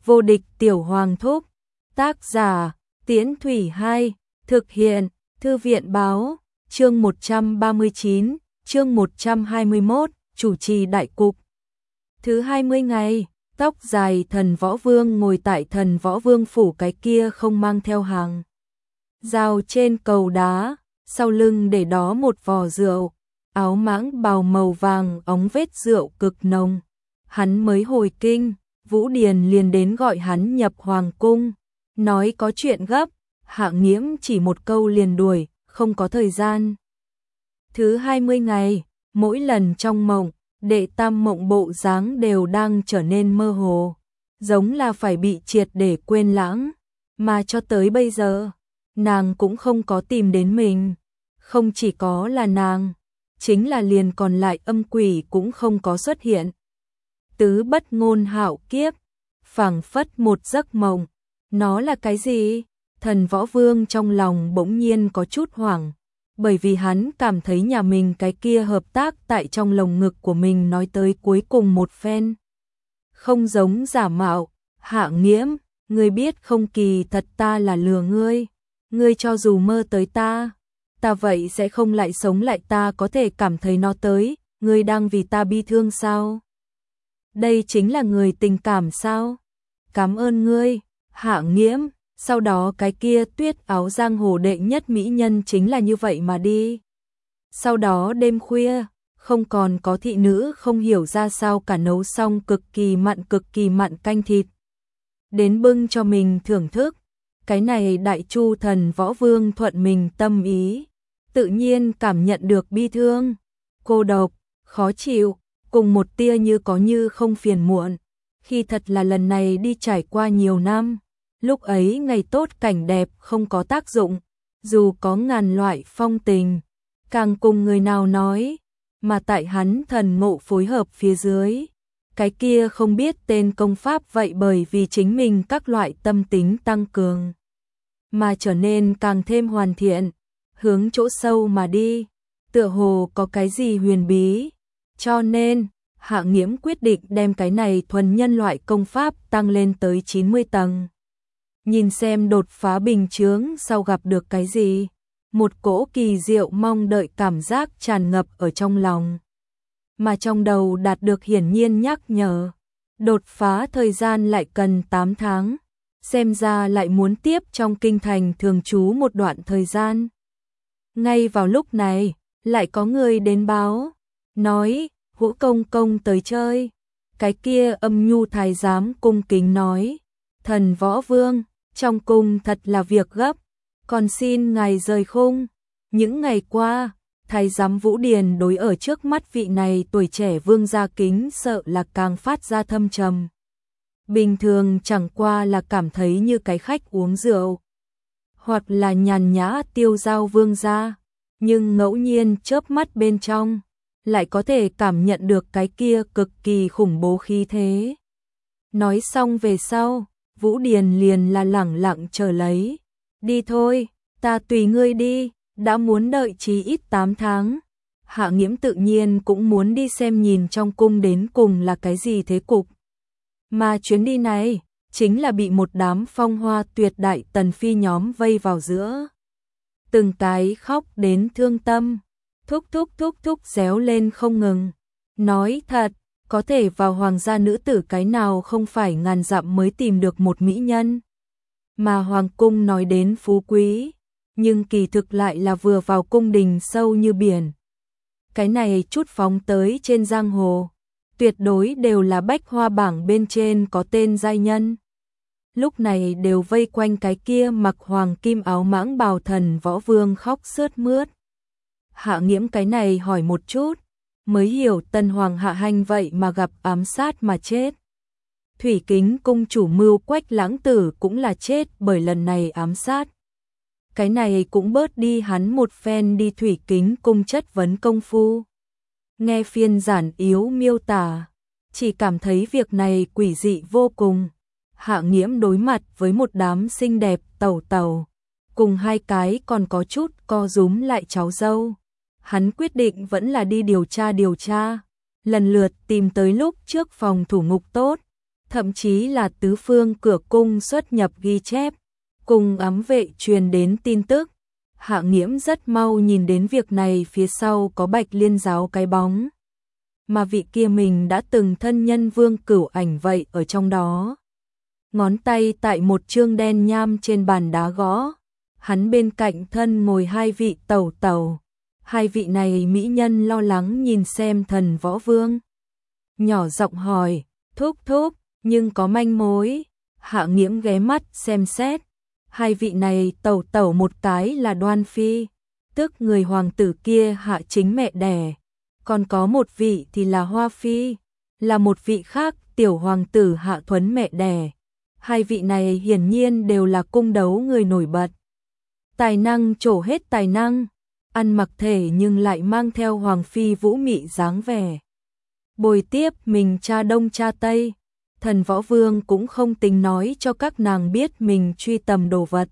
Vô địch tiểu hoàng thúc. Tác giả Tiễn Thủy 2. Thực hiện Thư viện báo. Chương 139, chương 121, chủ trì đại cục. Thứ 20 ngày, tóc dài Thần Võ Vương ngồi tại Thần Võ Vương phủ cái kia không mang theo hàng rào trên cầu đá, sau lưng để đó một vò rượu, áo mãng bào màu vàng óng vết rượu cực nồng. Hắn mới hồi kinh, Vũ Điền liền đến gọi hắn nhập hoàng cung, nói có chuyện gấp. Hạ Nghiễm chỉ một câu liền đuổi, không có thời gian. Thứ 20 ngày, mỗi lần trong mộng, Đệ Tam mộng bộ dáng đều đang trở nên mơ hồ, giống là phải bị triệt để quên lãng, mà cho tới bây giờ, nàng cũng không có tìm đến mình. Không chỉ có là nàng, chính là liền còn lại âm quỷ cũng không có xuất hiện. Tứ bất ngôn hạo kiếp, phảng phất một giấc mộng. Nó là cái gì? Thần Võ Vương trong lòng bỗng nhiên có chút hoảng, bởi vì hắn cảm thấy nhà mình cái kia hợp tác tại trong lồng ngực của mình nói tới cuối cùng một phen. Không giống giả mạo. Hạ Nghiễm, ngươi biết không, kỳ thật ta là lừa ngươi. Ngươi cho dù mơ tới ta vậy sẽ không lại sống lại, ta có thể cảm thấy nó tới. Ngươi đang vì ta bi thương sao? Đây chính là người tình cảm sao? Cảm ơn ngươi, Hạ Nghiễm. Sau đó cái kia Tuyết áo giang hồ đệ nhất mỹ nhân chính là như vậy mà đi. Sau đó đêm khuya, không còn có thị nữ không hiểu ra sao cả nấu xong cực kỳ mặn canh thịt. Đến bưng cho mình thưởng thức. Cái này Đại Chu Thần Võ Vương thuận mình tâm ý, tự nhiên cảm nhận được bi thương, cô độc, khó chịu, cùng một tia như có như không phiền muộn. Khi thật là lần này đi trải qua nhiều năm, lúc ấy ngày tốt cảnh đẹp không có tác dụng, dù có ngàn loại phong tình, càng cùng người nào nói, mà tại hắn thần ngộ phối hợp phía dưới. Cái kia không biết tên công pháp vậy bởi vì chính mình các loại tâm tính tăng cường, mà trở nên càng thêm hoàn thiện, hướng chỗ sâu mà đi, tựa hồ có cái gì huyền bí. Cho nên, Hạ Nghiễm quyết định đem cái này thuần nhân loại công pháp tăng lên tới 90 tầng. Nhìn xem đột phá bình chướng sau gặp được cái gì. Một cỗ kỳ diệu mong đợi cảm giác tràn ngập ở trong lòng. Mà trong đầu đạt được hiển nhiên nhắc nhở. Đột phá thời gian lại cần 8 tháng. Xem ra lại muốn tiếp trong kinh thành thường trú một đoạn thời gian. Ngay vào lúc này, lại có người đến báo. Nói, Vũ công công tới chơi. Cái kia âm nhu thái giám cung kính nói. Thần Võ Vương, trong cung thật là việc gấp, còn xin ngài rời khung. Những ngày qua, thái giám Vũ Điền đối ở trước mắt vị này tuổi trẻ vương gia kính sợ là càng phát ra thâm trầm. Bình thường chẳng qua là cảm thấy như cái khách uống rượu, hoặc là nhàn nhã tiêu dao vương gia, nhưng ngẫu nhiên chớp mắt bên trong, lại có thể cảm nhận được cái kia cực kỳ khủng bố khí thế. Nói xong về sau, Vũ Điền liền là lẳng lặng chờ lấy. Đi thôi, ta tùy ngươi đi, đã muốn đợi chí ít 8 tháng. Hạ Nghiễm tự nhiên cũng muốn đi xem nhìn trong cung đến cùng là cái gì thế cục. Mà chuyến đi này, chính là bị một đám phong hoa tuyệt đại tần phi nhóm vây vào giữa. Từng cái khóc đến thương tâm, thúc réo lên không ngừng. Nói thật, có thể vào hoàng gia nữ tử cái nào không phải ngàn dặm mới tìm được một mỹ nhân. Mà hoàng cung nói đến phú quý, nhưng kỳ thực lại là vừa vào cung đình sâu như biển. Cái này chút phóng tới trên giang hồ, tuyệt đối đều là bách hoa bảng bên trên có tên giai nhân. Lúc này đều vây quanh cái kia mặc hoàng kim áo mãng bào Thần Võ Vương khóc sướt mướt. Hạ Nghiễm cái này hỏi một chút, mới hiểu Tân Hoàng Hạ Hành vậy mà gặp ám sát mà chết. Thủy Kính cung chủ mưu Quách Lãng Tử cũng là chết bởi lần này ám sát. Cái này cũng bớt đi hắn một phen đi Thủy Kính cung chất vấn công phu. Nghe phiên giản yếu miêu tả, chỉ cảm thấy việc này quỷ dị vô cùng. Hạ Nghiễm đối mặt với một đám xinh đẹp tẩu, cùng hai cái còn có chút co rúm lại cháu dâu. Hắn quyết định vẫn là đi điều tra, lần lượt tìm tới lúc trước phòng thủ ngục tốt, thậm chí là tứ phương cửa cung xuất nhập ghi chép, cùng ám vệ truyền đến tin tức. Hạ Nghiễm rất mau nhìn đến việc này phía sau có Bạch Liên giáo cái bóng. Mà vị kia mình đã từng thân nhân Vương Cửu Ảnh vậy ở trong đó. Ngón tay tại một chương đen nham trên bàn đá gõ. Hắn bên cạnh thân ngồi hai vị tẩu tẩu. Hai vị này mỹ nhân lo lắng nhìn xem Thần Võ Vương. Nhỏ giọng hỏi, thúc thúc, nhưng có manh mối. Hạ Nghiễm ghé mắt xem xét. Hai vị này tẩu tẩu một cái là Đoan Phi, tức người hoàng tử kia Hạ chính mẹ đẻ. Còn có một vị thì là Hoa Phi, là một vị khác tiểu hoàng tử Hạ Thuấn mẹ đẻ. Hai vị này hiển nhiên đều là cung đấu người nổi bật. Tài năng trổ hết tài năng, ăn mặc thể nhưng lại mang theo hoàng phi vũ mị dáng vẻ. Bồi tiếp mình cha đông cha tây, Thần Võ Vương cũng không tính nói cho các nàng biết mình truy tầm đồ vật.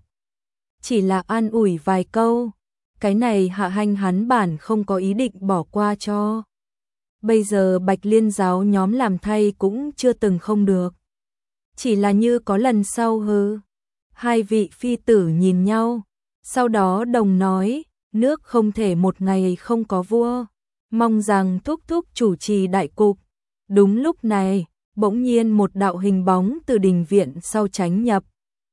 Chỉ là an ủi vài câu, cái này Hạ Hành hắn bản không có ý định bỏ qua cho. Bây giờ Bạch Liên giáo nhóm làm thay cũng chưa từng không được. Chỉ là như có lần sau hư. Hai vị phi tử nhìn nhau, sau đó đồng nói, nước không thể một ngày không có vua, mong rằng thúc thúc chủ trì đại cục. Đúng lúc này, bỗng nhiên một đạo hình bóng từ đình viện sau tránh nhập.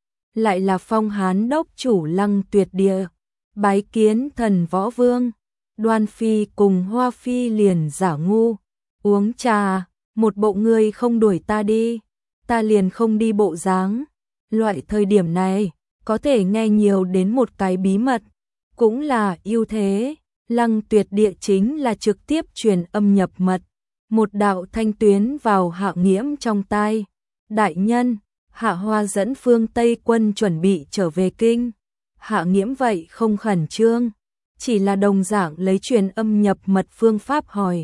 Lại là Phong Hán đốc chủ Lăng Tuyệt Địa, bái kiến Thần Võ Vương. Đoan Phi cùng Hoa Phi liền giả ngu, uống trà, một bộ người không đuổi ta đi, ta liền không đi bộ dáng. Loại thời điểm này, có thể nghe nhiều đến một cái bí mật, cũng là ưu thế. Lăng Tuyệt Địa chính là trực tiếp truyền âm nhập mật, một đạo thanh tuyến vào Hạ Nghiễm trong tai. Đại nhân, Hạ Hoa dẫn phương Tây quân chuẩn bị trở về kinh. Hạ Nghiễm vậy không khẩn trương, chỉ là đồng dạng lấy truyền âm nhập mật phương pháp hỏi.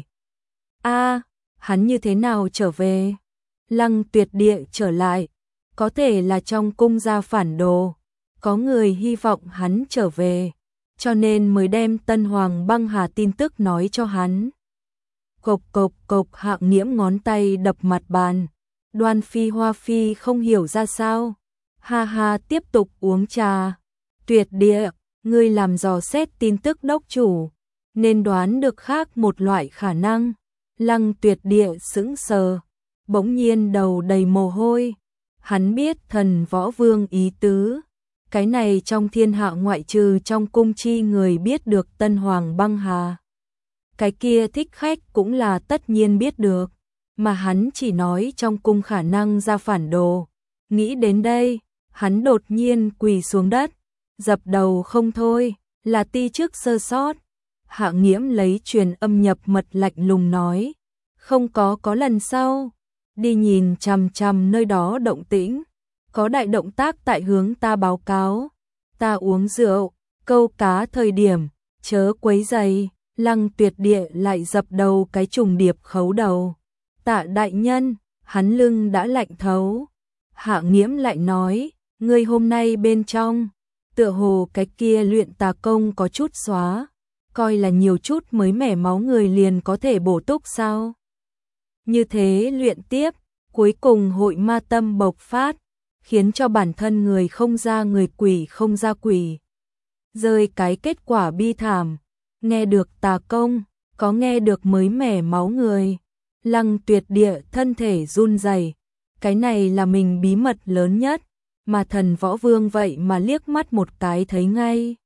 Hắn như thế nào trở về? Lăng Tuyệt Địa trở lại, có thể là trong cung gia phản đồ, có người hy vọng hắn trở về, cho nên mới đem Tân Hoàng Băng Hà tin tức nói cho hắn. Cộc cộc cộc, Hạ Nghiễm ngón tay đập mặt bàn. Đoan Phi Hoa Phi không hiểu ra sao. Ha ha, tiếp tục uống trà. Tuyệt Địa, ngươi làm dò xét tin tức đốc chủ, nên đoán được khác một loại khả năng. Lăng Tuyệt Địa sững sờ, bỗng nhiên đầu đầy mồ hôi. Hắn biết Thần Võ Vương ý tứ. Cái này trong thiên hạ ngoại trừ trong cung chi người biết được Tân Hoàng Băng Hà. Cái kia thích khách cũng là tất nhiên biết được, mà hắn chỉ nói trong cung khả năng ra phản đồ. Nghĩ đến đây, hắn đột nhiên quỳ xuống đất, dập đầu không thôi, là ti trước sơ sót. Hạ Nghiễm lấy truyền âm nhập mật lạnh lùng nói, không có lần sau, đi nhìn chằm chằm nơi đó động tĩnh, có đại động tác tại hướng ta báo cáo. Ta uống rượu, câu cá thời điểm, chớ quấy rầy. Lăng Tuyệt Địa lại dập đầu cái trùng điệp khấu đầu. Tạ đại nhân, hắn lưng đã lạnh thấu. Hạ Nghiễm lại nói, ngươi hôm nay bên trong, tựa hồ cái kia luyện tà công có chút xóa, coi là nhiều chút mới mẻ máu người liền có thể bổ túc sao? Như thế luyện tiếp, cuối cùng hội ma tâm bộc phát, khiến cho bản thân người không ra người, quỷ không ra quỷ. Rơi cái kết quả bi thảm. Nghe được tà công, có nghe được mới mẻ máu người. Lăng Tuyệt Địa thân thể run rẩy. Cái này là mình bí mật lớn nhất, mà Thần Võ Vương vậy mà liếc mắt một cái thấy ngay.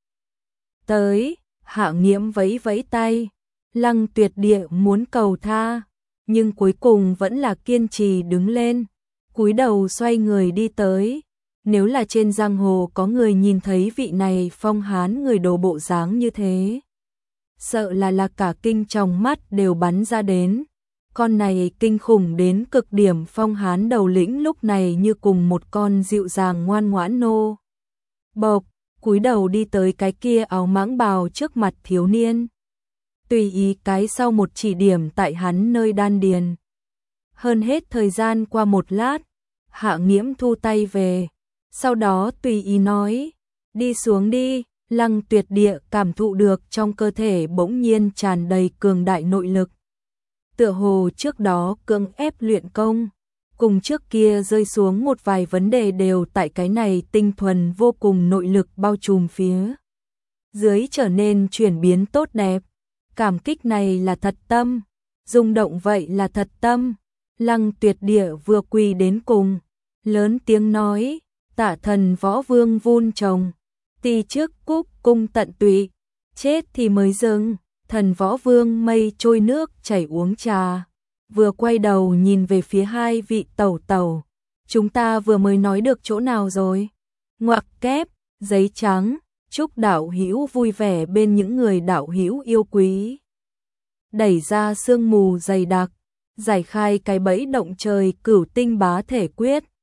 Tới, Hạ Nghiễm vẫy vẫy tay. Lăng Tuyệt Địa muốn cầu tha, nhưng cuối cùng vẫn là kiên trì đứng lên, cúi đầu xoay người đi tới. Nếu là trên giang hồ có người nhìn thấy vị này Phong Hán người đồ bộ dáng như thế, sợ là cả kinh trong mắt đều bắn ra đến. Con này kinh khủng đến cực điểm. Phong Hán đầu lĩnh lúc này như cùng một con dịu dàng ngoan ngoãn nô bộc, cúi đầu đi tới cái kia áo mãng bào trước mặt thiếu niên, tùy ý cái sau một chỉ điểm tại hắn nơi đan điền. Hơn hết thời gian qua một lát, Hạ Nghiễm thu tay về, sau đó tùy ý nói, đi xuống đi. Lăng Tuyệt Địa cảm thụ được trong cơ thể bỗng nhiên tràn đầy cường đại nội lực. Tựa hồ trước đó cưỡng ép luyện công, cùng trước kia rơi xuống một vài vấn đề đều tại cái này tinh thuần vô cùng nội lực bao trùm phía dưới trở nên chuyển biến tốt đẹp. Cảm kích này là thật tâm, rung động vậy là thật tâm. Lăng Tuyệt Địa vừa quỳ đến cùng, lớn tiếng nói, Tạ thần võ vương vun trồng, ti trước cúc cung tận tụy, chết thì mới dừng. Thần võ vương mây trôi nước chảy uống trà, vừa quay đầu nhìn về phía hai vị tẩu tẩu, chúng ta vừa mới nói được chỗ nào rồi? Ngoặc kép, giấy trắng, chúc đạo hữu vui vẻ bên những người đạo hữu yêu quý. Đẩy ra sương mù dày đặc, giải khai cái bẫy động trời cửu tinh bá thể quyết.